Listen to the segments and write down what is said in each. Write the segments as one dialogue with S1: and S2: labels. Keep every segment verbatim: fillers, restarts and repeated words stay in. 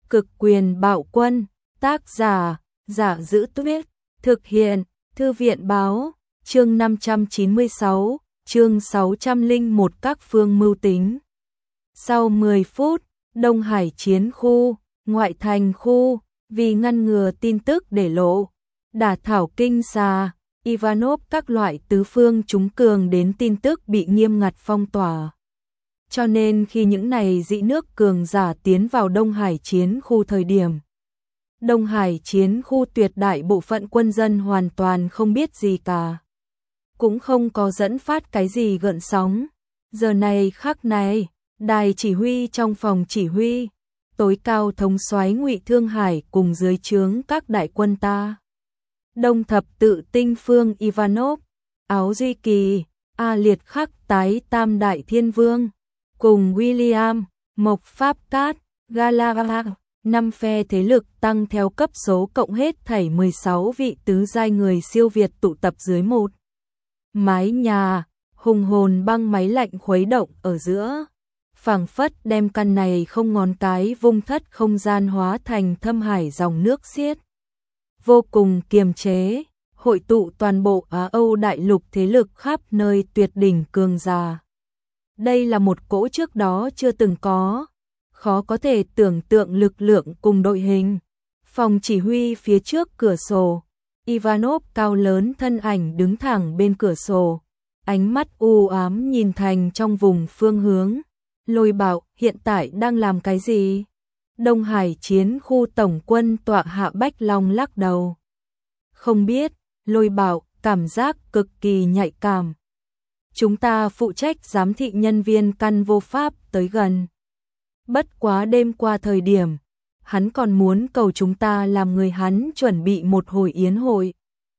S1: Cực quyền bạo quân, tác giả, Giả Giữ Tuyết, thực hiện, Thư viện báo, chương năm trăm chín mươi sáu, chương sáu trăm lẻ một các phương mưu tính. Sau mười phút, Đông Hải chiến khu, ngoại thành khu, vì ngăn ngừa tin tức để lộ, đả thảo kinh xà, Ivanov các loại tứ phương chúng cường đến tin tức bị nghiêm ngặt phong tỏa. Cho nên khi những này dị nước cường giả tiến vào Đông Hải chiến khu thời điểm, Đông Hải chiến khu tuyệt đại bộ phận quân dân hoàn toàn không biết gì cả. Cũng không có dẫn phát cái gì gợn sóng. Giờ này khắc này, đài chỉ huy trong phòng chỉ huy, tối cao thống soái Ngụy Thương Hải cùng dưới trướng các đại quân ta. Đông thập tự tinh phương Ivanov, Áo Duy Kỳ, A Liệt Khắc tái tam đại thiên vương, cùng William, Mộc Pháp Cát, Galaga, năm phe thế lực tăng theo cấp số cộng hết thảy mười sáu vị tứ giai người siêu việt tụ tập dưới một mái nhà, hùng hồn băng máy lạnh khuấy động ở giữa, phảng phất đem căn này không ngón cái vung thất không gian hóa thành thâm hải dòng nước xiết. Vô cùng kiềm chế, hội tụ toàn bộ Á Âu đại lục thế lực khắp nơi tuyệt đỉnh cường giả. Đây là một cỗ trước đó chưa từng có, khó có thể tưởng tượng lực lượng cùng đội hình. Phòng chỉ huy phía trước cửa sổ, Ivanov cao lớn thân ảnh đứng thẳng bên cửa sổ, ánh mắt u ám nhìn thành trong vùng phương hướng. Lôi Bảo hiện tại đang làm cái gì? Đông Hải chiến khu tổng quân tọa hạ Bách Long lắc đầu. Không biết, Lôi Bảo cảm giác cực kỳ nhạy cảm. Chúng ta phụ trách giám thị nhân viên căn vô pháp tới gần. Bất quá đêm qua thời điểm, hắn còn muốn cầu chúng ta làm người hắn chuẩn bị một hồi yến hội.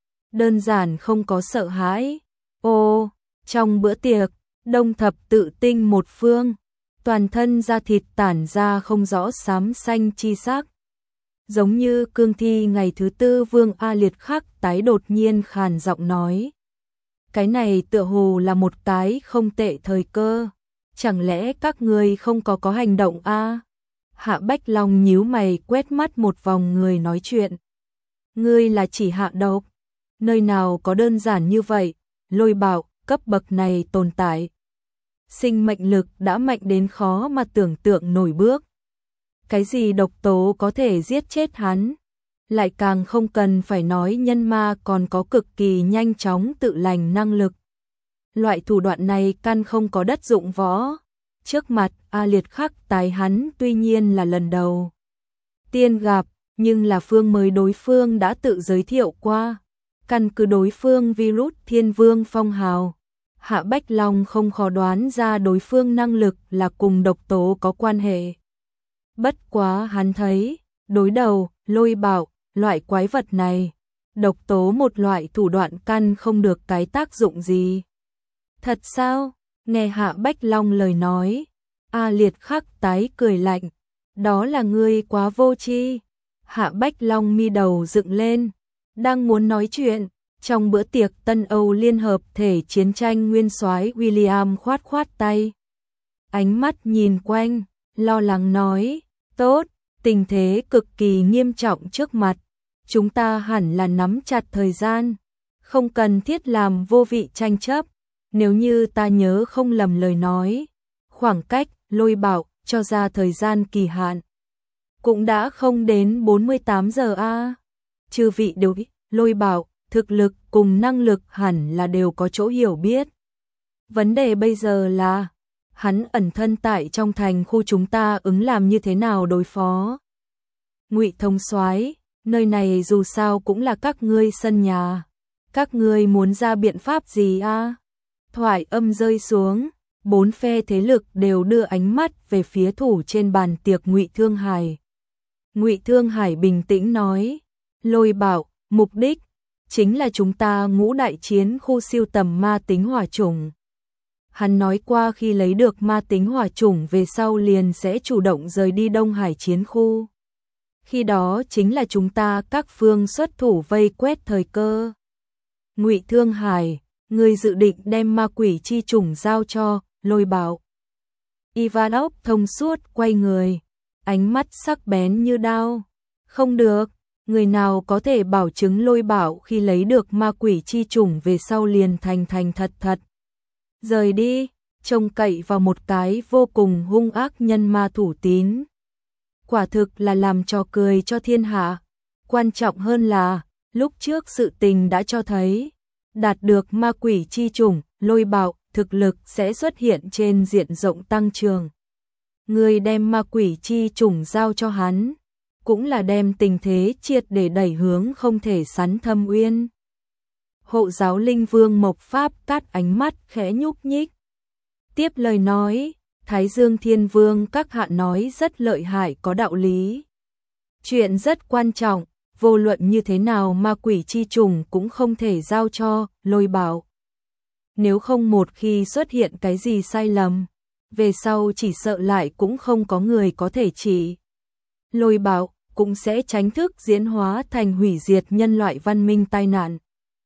S1: Đơn giản không có sợ hãi. Ô, trong bữa tiệc, Đông thập tự tinh một phương, toàn thân da thịt tản ra không rõ xám xanh chi sắc. Giống như cương thi ngày thứ tư vương A Liệt Khắc tái đột nhiên khàn giọng nói. Cái này tựa hồ là một cái không tệ thời cơ. Chẳng lẽ các ngươi không có có hành động a? À? Hạ Bách Long nhíu mày quét mắt một vòng người nói chuyện. Ngươi là chỉ hạ độc. Nơi nào có đơn giản như vậy, Lôi Bảo, cấp bậc này tồn tại. Sinh mệnh lực đã mạnh đến khó mà tưởng tượng nổi bước. Cái gì độc tố có thể giết chết hắn? Lại càng không cần phải nói nhân ma còn có cực kỳ nhanh chóng tự lành năng lực. Loại thủ đoạn này căn không có đất dụng võ. Trước mặt A Liệt Khắc tái hắn tuy nhiên là lần đầu tiên gặp, nhưng là phương mới đối phương đã tự giới thiệu qua. Căn cứ đối phương virus thiên vương phong hào, Hạ Bách Long không khó đoán ra đối phương năng lực là cùng độc tố có quan hệ. Bất quá hắn thấy, đối đầu, Lôi Bảo, loại quái vật này, độc tố một loại thủ đoạn căn không được cái tác dụng gì. Thật sao? Nghe Hạ Bách Long lời nói, A Liệt Khắc tái cười lạnh, đó là ngươi quá vô tri. Hạ Bách Long mi đầu dựng lên, đang muốn nói chuyện, trong bữa tiệc Tân Âu Liên hợp thể chiến tranh nguyên soái William khoát khoát tay. Ánh mắt nhìn quanh, lo lắng nói, tốt, tình thế cực kỳ nghiêm trọng trước mặt, chúng ta hẳn là nắm chặt thời gian, không cần thiết làm vô vị tranh chấp. Nếu như ta nhớ không lầm lời nói, khoảng cách Lôi Bảo cho ra thời gian kỳ hạn cũng đã không đến bốn mươi tám giờ a. À. Chư vị đều biết, Lôi Bảo thực lực cùng năng lực hẳn là đều có chỗ hiểu biết. Vấn đề bây giờ là hắn ẩn thân tại trong thành khu chúng ta ứng làm như thế nào đối phó. Ngụy thống soái, nơi này dù sao cũng là các ngươi sân nhà, các ngươi muốn ra biện pháp gì a? À? Thoại âm rơi xuống, bốn phe thế lực đều đưa ánh mắt về phía thủ trên bàn tiệc Ngụy Thương Hải. Ngụy Thương Hải bình tĩnh nói, Lôi Bảo, mục đích chính là chúng ta ngũ đại chiến khu siêu tầm ma tính hỏa chủng. Hắn nói qua khi lấy được ma tính hỏa chủng về sau liền sẽ chủ động rời đi Đông Hải chiến khu. Khi đó chính là chúng ta các phương xuất thủ vây quét thời cơ. Ngụy Thương Hải, người dự định đem ma quỷ chi chủng giao cho Lôi Bảo. Ivanov thông suốt quay người, ánh mắt sắc bén như đao. Không được, người nào có thể bảo chứng Lôi Bảo khi lấy được ma quỷ chi chủng về sau liền thành thành thật thật. Rời đi, trông cậy vào một cái vô cùng hung ác nhân ma thủ tín. Quả thực là làm trò cười cho thiên hạ. Quan trọng hơn là, lúc trước sự tình đã cho thấy, đạt được ma quỷ chi chủng, Lôi Bảo thực lực sẽ xuất hiện trên diện rộng tăng trưởng. Người đem ma quỷ chi chủng giao cho hắn, cũng là đem tình thế triệt để đẩy hướng không thể sắn thâm uyên. Hộ giáo linh vương Mộc Pháp cắt ánh mắt khẽ nhúc nhích. Tiếp lời nói, Thái Dương Thiên Vương các hạ nói rất lợi hại có đạo lý. Chuyện rất quan trọng, vô luận như thế nào ma quỷ chi trùng cũng không thể giao cho Lôi Bảo. Nếu không một khi xuất hiện cái gì sai lầm, về sau chỉ sợ lại cũng không có người có thể chỉ. Lôi Bảo cũng sẽ tránh thức diễn hóa thành hủy diệt nhân loại văn minh tai nạn.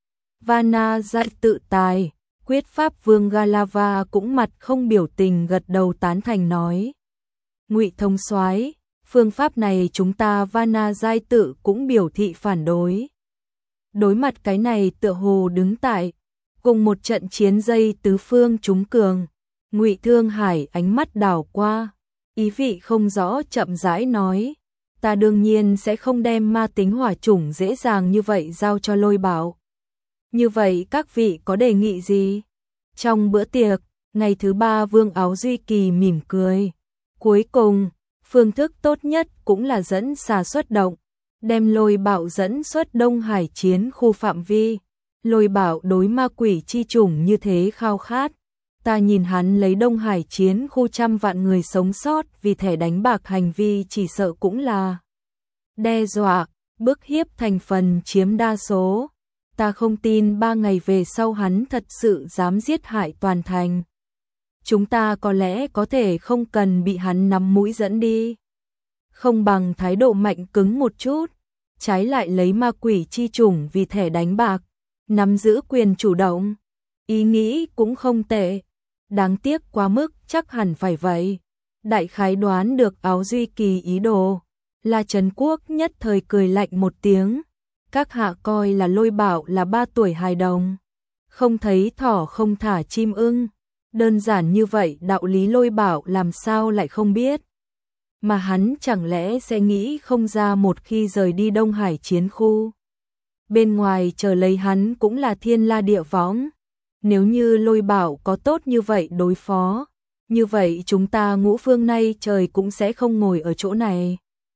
S1: Vana dạy tự tài, quyết pháp vương Galava cũng mặt không biểu tình gật đầu tán thành nói. Ngụy Thông Soái, phương pháp này chúng ta Vana giai tự cũng biểu thị phản đối. Đối mặt cái này tựa hồ đứng tại, cùng một trận chiến dây tứ phương chúng cường, Ngụy Thương Hải ánh mắt đảo qua, ý vị không rõ chậm rãi nói. Ta đương nhiên sẽ không đem ma tính hỏa chủng dễ dàng như vậy giao cho Lôi Bảo. Như vậy các vị có đề nghị gì? Trong bữa tiệc, ngày thứ ba Vương Áo Duy Kỳ mỉm cười. Cuối cùng, phương thức tốt nhất cũng là dẫn xà xuất động, đem Lôi Bảo dẫn xuất Đông Hải chiến khu phạm vi. Lôi Bảo đối ma quỷ chi chủng như thế khao khát. Ta nhìn hắn lấy Đông Hải chiến khu trăm vạn người sống sót vì thẻ đánh bạc hành vi chỉ sợ cũng là đe dọa, bức hiếp thành phần chiếm đa số. Ta không tin ba ngày về sau hắn thật sự dám giết hại toàn thành. Chúng ta có lẽ có thể không cần bị hắn nắm mũi dẫn đi. Không bằng thái độ mạnh cứng một chút, trái lại lấy ma quỷ chi chủng vì thẻ đánh bạc, nắm giữ quyền chủ động. Ý nghĩ cũng không tệ. Đáng tiếc quá mức chắc hẳn phải vậy. Đại khái đoán được Áo Duy Kỳ ý đồ. La Trấn Quốc nhất thời cười lạnh một tiếng. Các hạ coi là Lôi Bảo là ba tuổi hài đồng. Không thấy thỏ không thả chim ưng. Đơn giản như vậy đạo lý Lôi Bảo làm sao lại không biết. Mà hắn chẳng lẽ sẽ nghĩ không ra một khi rời đi Đông Hải chiến khu. Bên ngoài chờ lấy hắn cũng là thiên la địa võng. Nếu như Lôi Bảo có tốt như vậy đối phó, như vậy chúng ta Ngũ Phương nay trời cũng sẽ không ngồi ở chỗ này.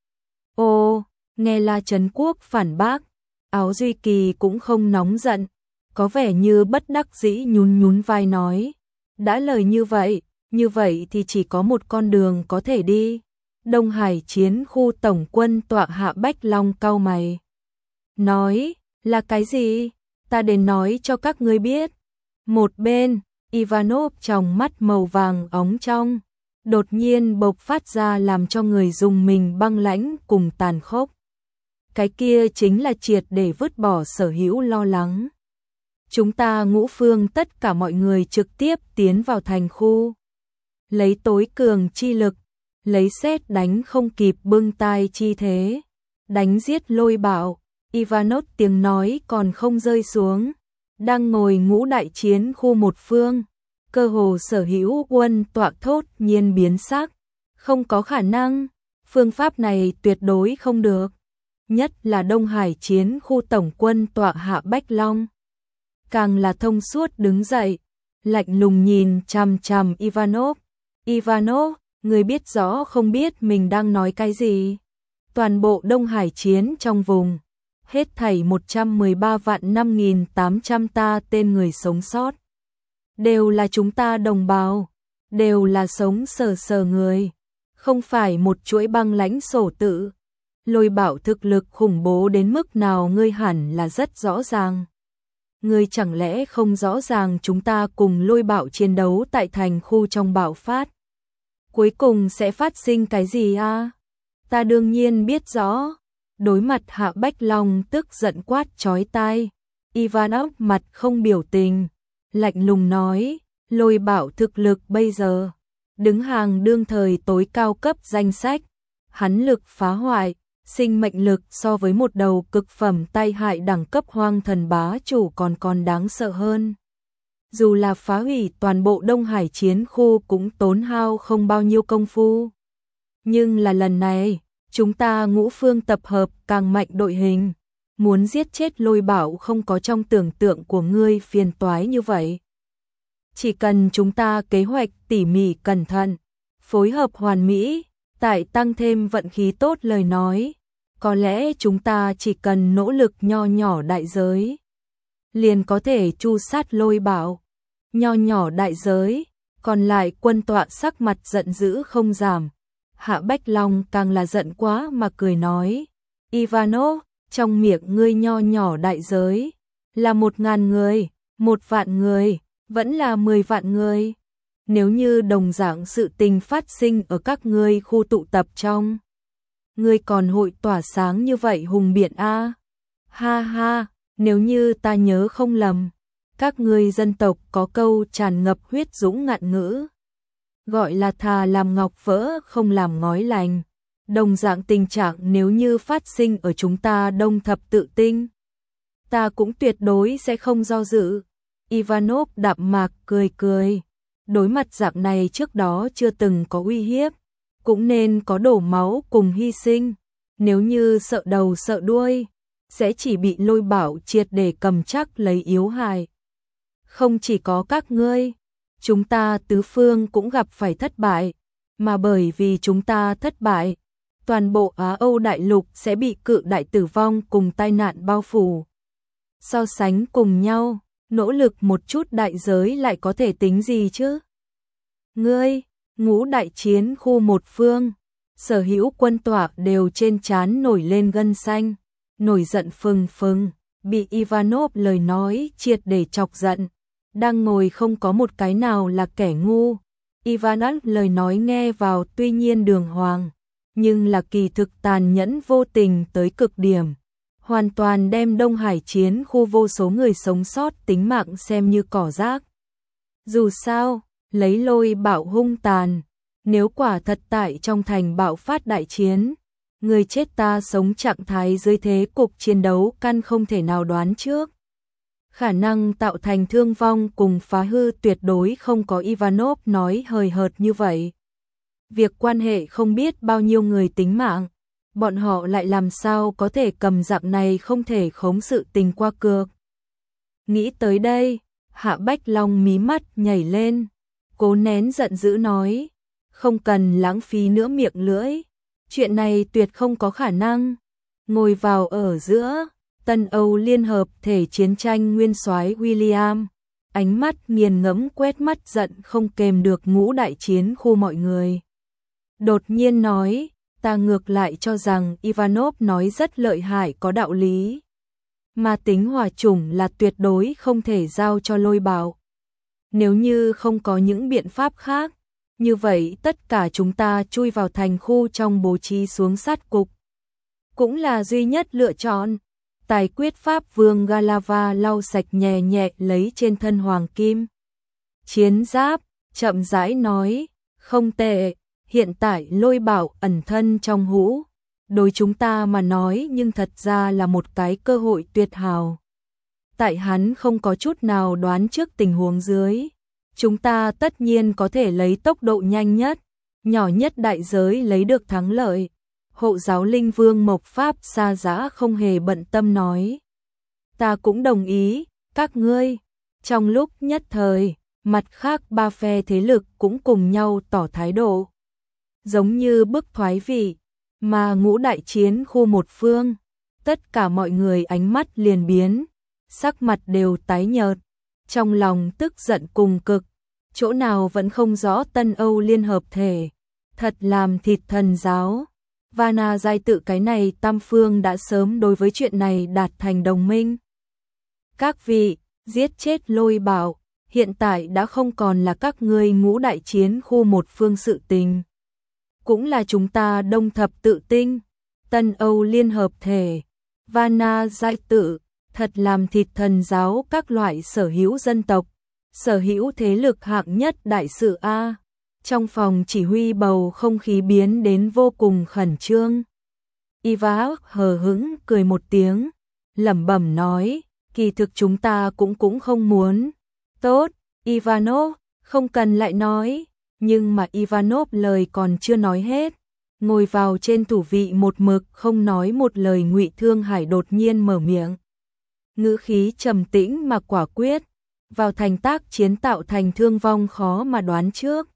S1: Ô, nghe La Trấn Quốc phản bác, Áo Duy Kỳ cũng không nóng giận, có vẻ như bất đắc dĩ nhún nhún vai nói. Đã lời như vậy, như vậy thì chỉ có một con đường có thể đi. Đông Hải chiến khu tổng quân tọa hạ Bách Long cau mày. Nói, là cái gì? Ta đến nói cho các ngươi biết. Một bên, Ivanov trong mắt màu vàng óng trong, đột nhiên bộc phát ra làm cho người dùng mình băng lãnh cùng tàn khốc. Cái kia chính là triệt để vứt bỏ sở hữu lo lắng. Chúng ta Ngũ Phương tất cả mọi người trực tiếp tiến vào thành khu. Lấy tối cường chi lực, lấy sét đánh không kịp bưng tai chi thế. Đánh giết Lôi Bảo, Ivanov tiếng nói còn không rơi xuống. Đang ngồi ngũ đại chiến khu một phương, cơ hồ sở hữu quân tọa thốt nhiên biến sắc. Không có khả năng, phương pháp này tuyệt đối không được. Nhất là Đông Hải chiến khu tổng quân tọa hạ Bách Long. Càng là thông suốt đứng dậy, lạnh lùng nhìn chằm chằm Ivanov. Ivanov, người biết rõ không biết mình đang nói cái gì. Toàn bộ Đông Hải chiến trong vùng. Hết thảy một trăm mười ba vạn năm nghìn tám trăm ta tên người sống sót. Đều là chúng ta đồng bào, đều là sống sờ sờ người, không phải một chuỗi băng lãnh sổ tự. Lôi Bảo thực lực khủng bố đến mức nào ngươi hẳn là rất rõ ràng. Ngươi chẳng lẽ không rõ ràng chúng ta cùng Lôi Bảo chiến đấu tại thành khu trong bạo phát. Cuối cùng sẽ phát sinh cái gì à? Ta đương nhiên biết rõ. Đối mặt Hạ Bách Long tức giận quát chói tai, Ivanov mặt không biểu tình, lạnh lùng nói, Lôi Bảo thực lực bây giờ, đứng hàng đương thời tối cao cấp danh sách, hắn lực phá hoại, sinh mệnh lực so với một đầu cực phẩm tai hại đẳng cấp hoang thần bá chủ còn còn đáng sợ hơn. Dù là phá hủy toàn bộ Đông Hải chiến khu cũng tốn hao không bao nhiêu công phu. Nhưng là lần này, chúng ta ngũ phương tập hợp càng mạnh đội hình, muốn giết chết Lôi Bảo không có trong tưởng tượng của ngươi phiền toái như vậy. Chỉ cần chúng ta kế hoạch tỉ mỉ cẩn thận, phối hợp hoàn mỹ, tại tăng thêm vận khí tốt lời nói, có lẽ chúng ta chỉ cần nỗ lực nho nhỏ đại giới, liền có thể tru sát Lôi Bảo. Nho nhỏ đại giới, còn lại quân tọa sắc mặt giận dữ không giảm. Hạ Bách Long càng là giận quá mà cười nói, Ivanov, trong miệng ngươi nho nhỏ đại giới, là một ngàn người, một vạn người, vẫn là mười vạn người. Nếu như đồng dạng sự tình phát sinh ở các ngươi khu tụ tập trong, ngươi còn hội tỏa sáng như vậy hùng biện a? Ha ha, nếu như ta nhớ không lầm, các ngươi dân tộc có câu tràn ngập huyết dũng ngạn ngữ, gọi là thà làm ngọc vỡ không làm ngói lành. Đồng dạng tình trạng nếu như phát sinh ở chúng ta Đông Thập Tự Tinh, ta cũng tuyệt đối sẽ không do dự. Ivanov đạm mạc cười cười, đối mặt dạng này trước đó chưa từng có uy hiếp, cũng nên có đổ máu cùng hy sinh. Nếu như sợ đầu sợ đuôi, sẽ chỉ bị Lôi Bảo triệt để cầm chắc lấy yếu hại. Không chỉ có các ngươi, chúng ta tứ phương cũng gặp phải thất bại, mà bởi vì chúng ta thất bại, toàn bộ Á Âu đại lục sẽ bị cự đại tử vong cùng tai nạn bao phủ. So sánh cùng nhau, nỗ lực một chút đại giới lại có thể tính gì chứ? Ngươi, ngũ đại chiến khu một phương, sở hữu quân tọa đều trên trán nổi lên gân xanh, nổi giận phừng phừng, bị Ivanov lời nói triệt để chọc giận. Đang ngồi không có một cái nào là kẻ ngu. Ivanov lời nói nghe vào tuy nhiên đường hoàng, nhưng là kỳ thực tàn nhẫn vô tình tới cực điểm, hoàn toàn đem Đông Hải chiến khu vô số người sống sót tính mạng xem như cỏ rác. Dù sao, lấy Lôi Bảo hung tàn, nếu quả thật tại trong thành bạo phát đại chiến, người chết ta sống trạng thái dưới thế cục chiến đấu căn không thể nào đoán trước. Khả năng tạo thành thương vong cùng phá hư tuyệt đối không có Ivanov nói hời hợt như vậy. Việc quan hệ không biết bao nhiêu người tính mạng, bọn họ lại làm sao có thể cầm dạng này không thể khống sự tình qua cược. Nghĩ tới đây, Hạ Bách Long mí mắt nhảy lên, cố nén giận dữ nói, không cần lãng phí nữa miệng lưỡi, chuyện này tuyệt không có khả năng. Ngồi vào ở giữa Tân Âu Liên Hợp Thể chiến tranh nguyên soái William, ánh mắt nghiền ngẫm quét mắt giận không kềm được ngũ đại chiến khu mọi người. Đột nhiên nói, ta ngược lại cho rằng Ivanov nói rất lợi hại có đạo lý. Mà tính hỏa chủng là tuyệt đối không thể giao cho Lôi Bảo. Nếu như không có những biện pháp khác, như vậy tất cả chúng ta chui vào thành khu trong bố trí xuống sát cục. Cũng là duy nhất lựa chọn. Tài quyết pháp vương Galava lau sạch nhẹ nhẹ lấy trên thân hoàng kim chiến giáp, chậm rãi nói, không tệ, hiện tại Lôi Bảo ẩn thân trong hũ, đối chúng ta mà nói nhưng thật ra là một cái cơ hội tuyệt hảo. Tại hắn không có chút nào đoán trước tình huống dưới, chúng ta tất nhiên có thể lấy tốc độ nhanh nhất, nhỏ nhất đại giới lấy được thắng lợi. Hộ giáo linh vương Mộc Pháp Sa Giã không hề bận tâm nói. Ta cũng đồng ý, các ngươi. Trong lúc nhất thời, mặt khác ba phe thế lực cũng cùng nhau tỏ thái độ. Giống như bức thoái vị, mà ngũ đại chiến khu một phương. Tất cả mọi người ánh mắt liền biến, sắc mặt đều tái nhợt. Trong lòng tức giận cùng cực, chỗ nào vẫn không rõ Tân Âu Liên Hợp Thể. Thật làm thịt thần giáo. Vana giai tự cái này tam phương đã sớm đối với chuyện này đạt thành đồng minh. Các vị, giết chết Lôi Bảo, hiện tại đã không còn là các ngươi ngũ đại chiến khu một phương sự tình. Cũng là chúng ta Đông Thập Tự Tinh, Tân Âu Liên Hợp Thể, Vana giai tự, thật làm thịt thần giáo các loại sở hữu dân tộc, sở hữu thế lực hạng nhất đại sự A. Trong phòng chỉ huy bầu không khí biến đến vô cùng khẩn trương. Ivanov hờ hững cười một tiếng, lẩm bẩm nói, kỳ thực chúng ta cũng cũng không muốn. Tốt, Ivanov, không cần lại nói. Nhưng mà Ivanov lời còn chưa nói hết. Ngồi vào trên thủ vị một mực không nói một lời Ngụy Thương Hải đột nhiên mở miệng. Ngữ khí trầm tĩnh mà quả quyết, vào thành tác chiến tạo thành thương vong khó mà đoán trước.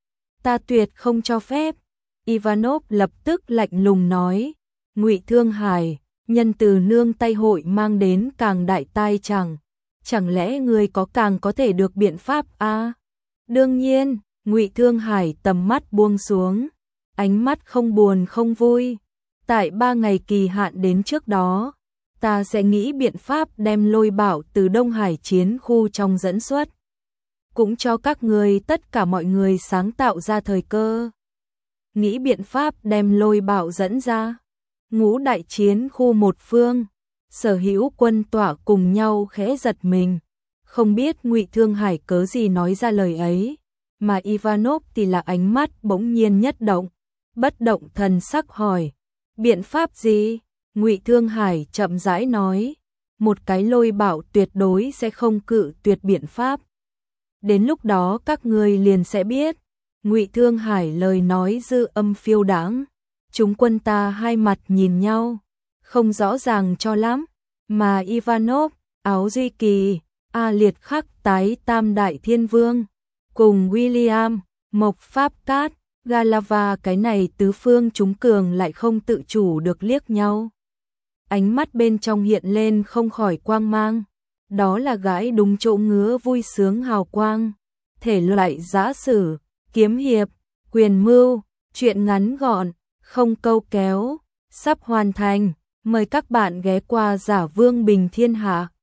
S1: Ta tuyệt không cho phép. Ivanov lập tức lạnh lùng nói, Ngụy Thương Hải, nhân từ nương tay hội mang đến càng đại tai chẳng. Chẳng lẽ người có càng có thể được biện pháp a? À? Đương nhiên, Ngụy Thương Hải tầm mắt buông xuống, ánh mắt không buồn không vui. Tại ba ngày kỳ hạn đến trước đó, ta sẽ nghĩ biện pháp đem Lôi Bảo từ Đông Hải chiến khu trong dẫn xuất. Cũng cho các người tất cả mọi người sáng tạo ra thời cơ. Nghĩ biện pháp đem Lôi Bảo dẫn ra. Ngũ đại chiến khu một phương, sở hữu quân tỏa cùng nhau khẽ giật mình. Không biết Ngụy Thương Hải cớ gì nói ra lời ấy, mà Ivanov thì là ánh mắt bỗng nhiên nhất động, bất động thần sắc hỏi, biện pháp gì? Ngụy Thương Hải chậm rãi nói, một cái Lôi Bảo tuyệt đối sẽ không cự tuyệt biện pháp. Đến lúc đó các ngươi liền sẽ biết. Ngụy Thương Hải lời nói dư âm phiêu đãng. Chúng quân ta hai mặt nhìn nhau, không rõ ràng cho lắm, mà Ivanov, Áo Duy Kỳ, A Liệt Khắc tái Tam Đại Thiên Vương, cùng William, Mộc Pháp Cát, Galava cái này tứ phương chúng cường lại không tự chủ được liếc nhau. Ánh mắt bên trong hiện lên không khỏi quang mang, đó là gãi đúng chỗ ngứa vui sướng hào quang, thể loại giã sử, kiếm hiệp, quyền mưu, truyện ngắn gọn, không câu kéo, sắp hoàn thành, mời các bạn ghé qua Giả Vương Bình Thiên Hạ.